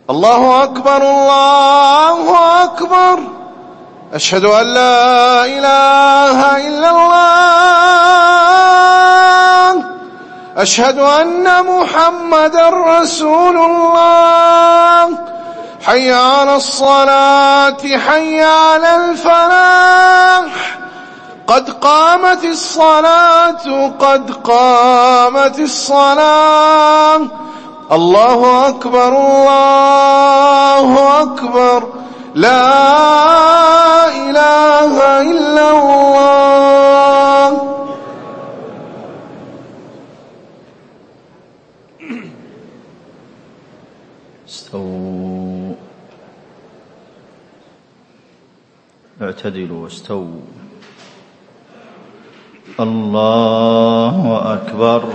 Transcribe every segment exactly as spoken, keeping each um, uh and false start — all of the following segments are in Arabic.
الله أكبر الله أكبر. أشهد أن لا إله إلا الله. أشهد أن محمدًا رسول الله. حي على الصلاة حي على الفلاح. قد قامت الصلاة قد قامت الصلاة. الله أكبر الله أكبر. لا إله إلا الله. استووا اعتدلوا واستووا. الله أكبر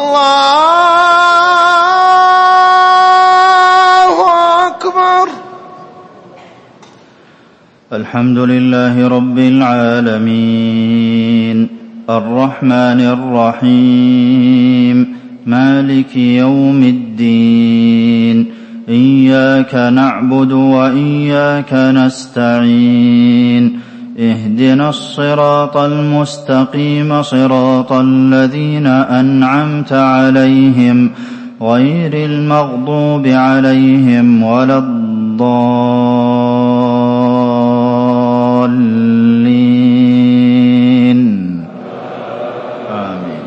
الله أكبر. الحمد لله رب العالمين الرحمن الرحيم مالك يوم الدين إياك نعبد وإياك نستعين اهدنا الصراط المستقيم صراط الذين أنعمت عليهم غير المغضوب عليهم ولا الضالين آمين.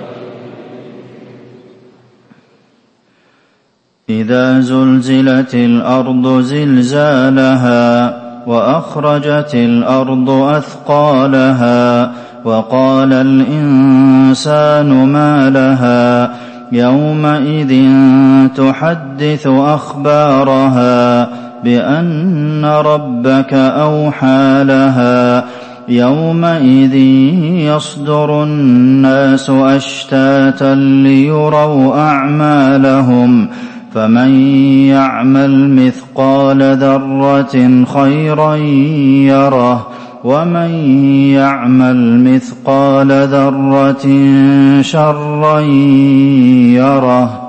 إذا زلزلت الأرض زلزالها وأخرجت الأرض أثقالها وقال الإنسان ما لها يومئذ تحدث أخبارها بأن ربك أوحى لها يومئذ يصدر الناس أشتاتا ليروا أعمالهم فمن يعمل مثقال ذرة خيرا يره ومن يعمل مثقال ذرة شرا يره.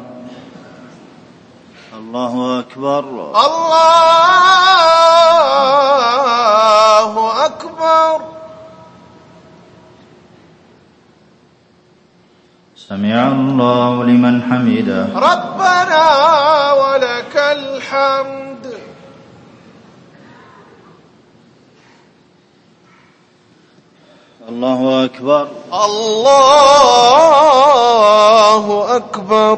الله أكبر الله أكبر. سمع الله لمن حمده ربنا ولك الحمد. الله أكبر الله أكبر.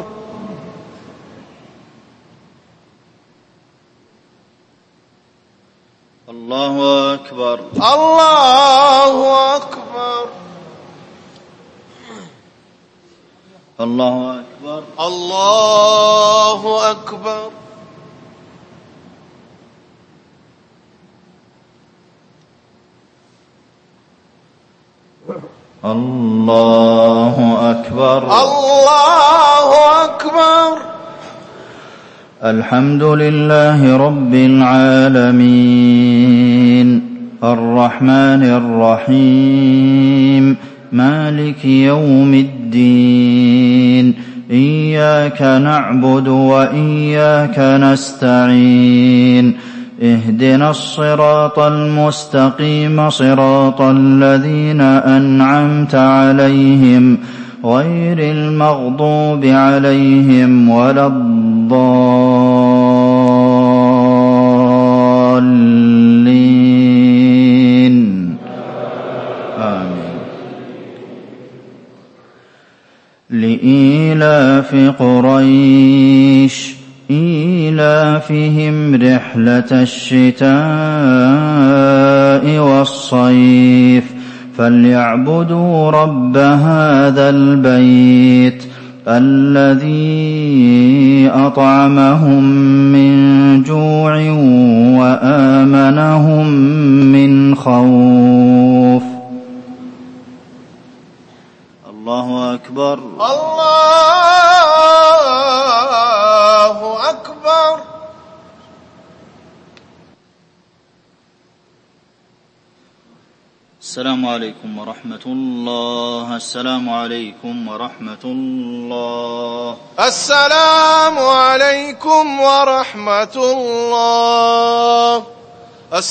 الله أكبر الله أكبر. الله أكبر الله أكبر. الله أكبر الله أكبر. الحمد لله رب العالمين الرحمن الرحيم مالك يوم الدين إياك نعبد وإياك نستعين اهدنا الصراط المستقيم صراط الذين أنعمت عليهم غير المغضوب عليهم ولا الضالين آمين. لإيلاف قريش إيلافهم رحلة الشتاء والصيف فليعبدوا رب هذا البيت الذي أطعمهم من جوع وآمنهم من خوف. الله أكبر الله أكبر. السلام عليكم ورحمة الله. السلام عليكم ورحمة الله. السلام عليكم ورحمة الله.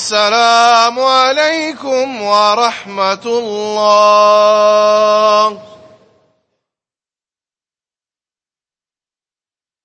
السلام عليكم ورحمة الله.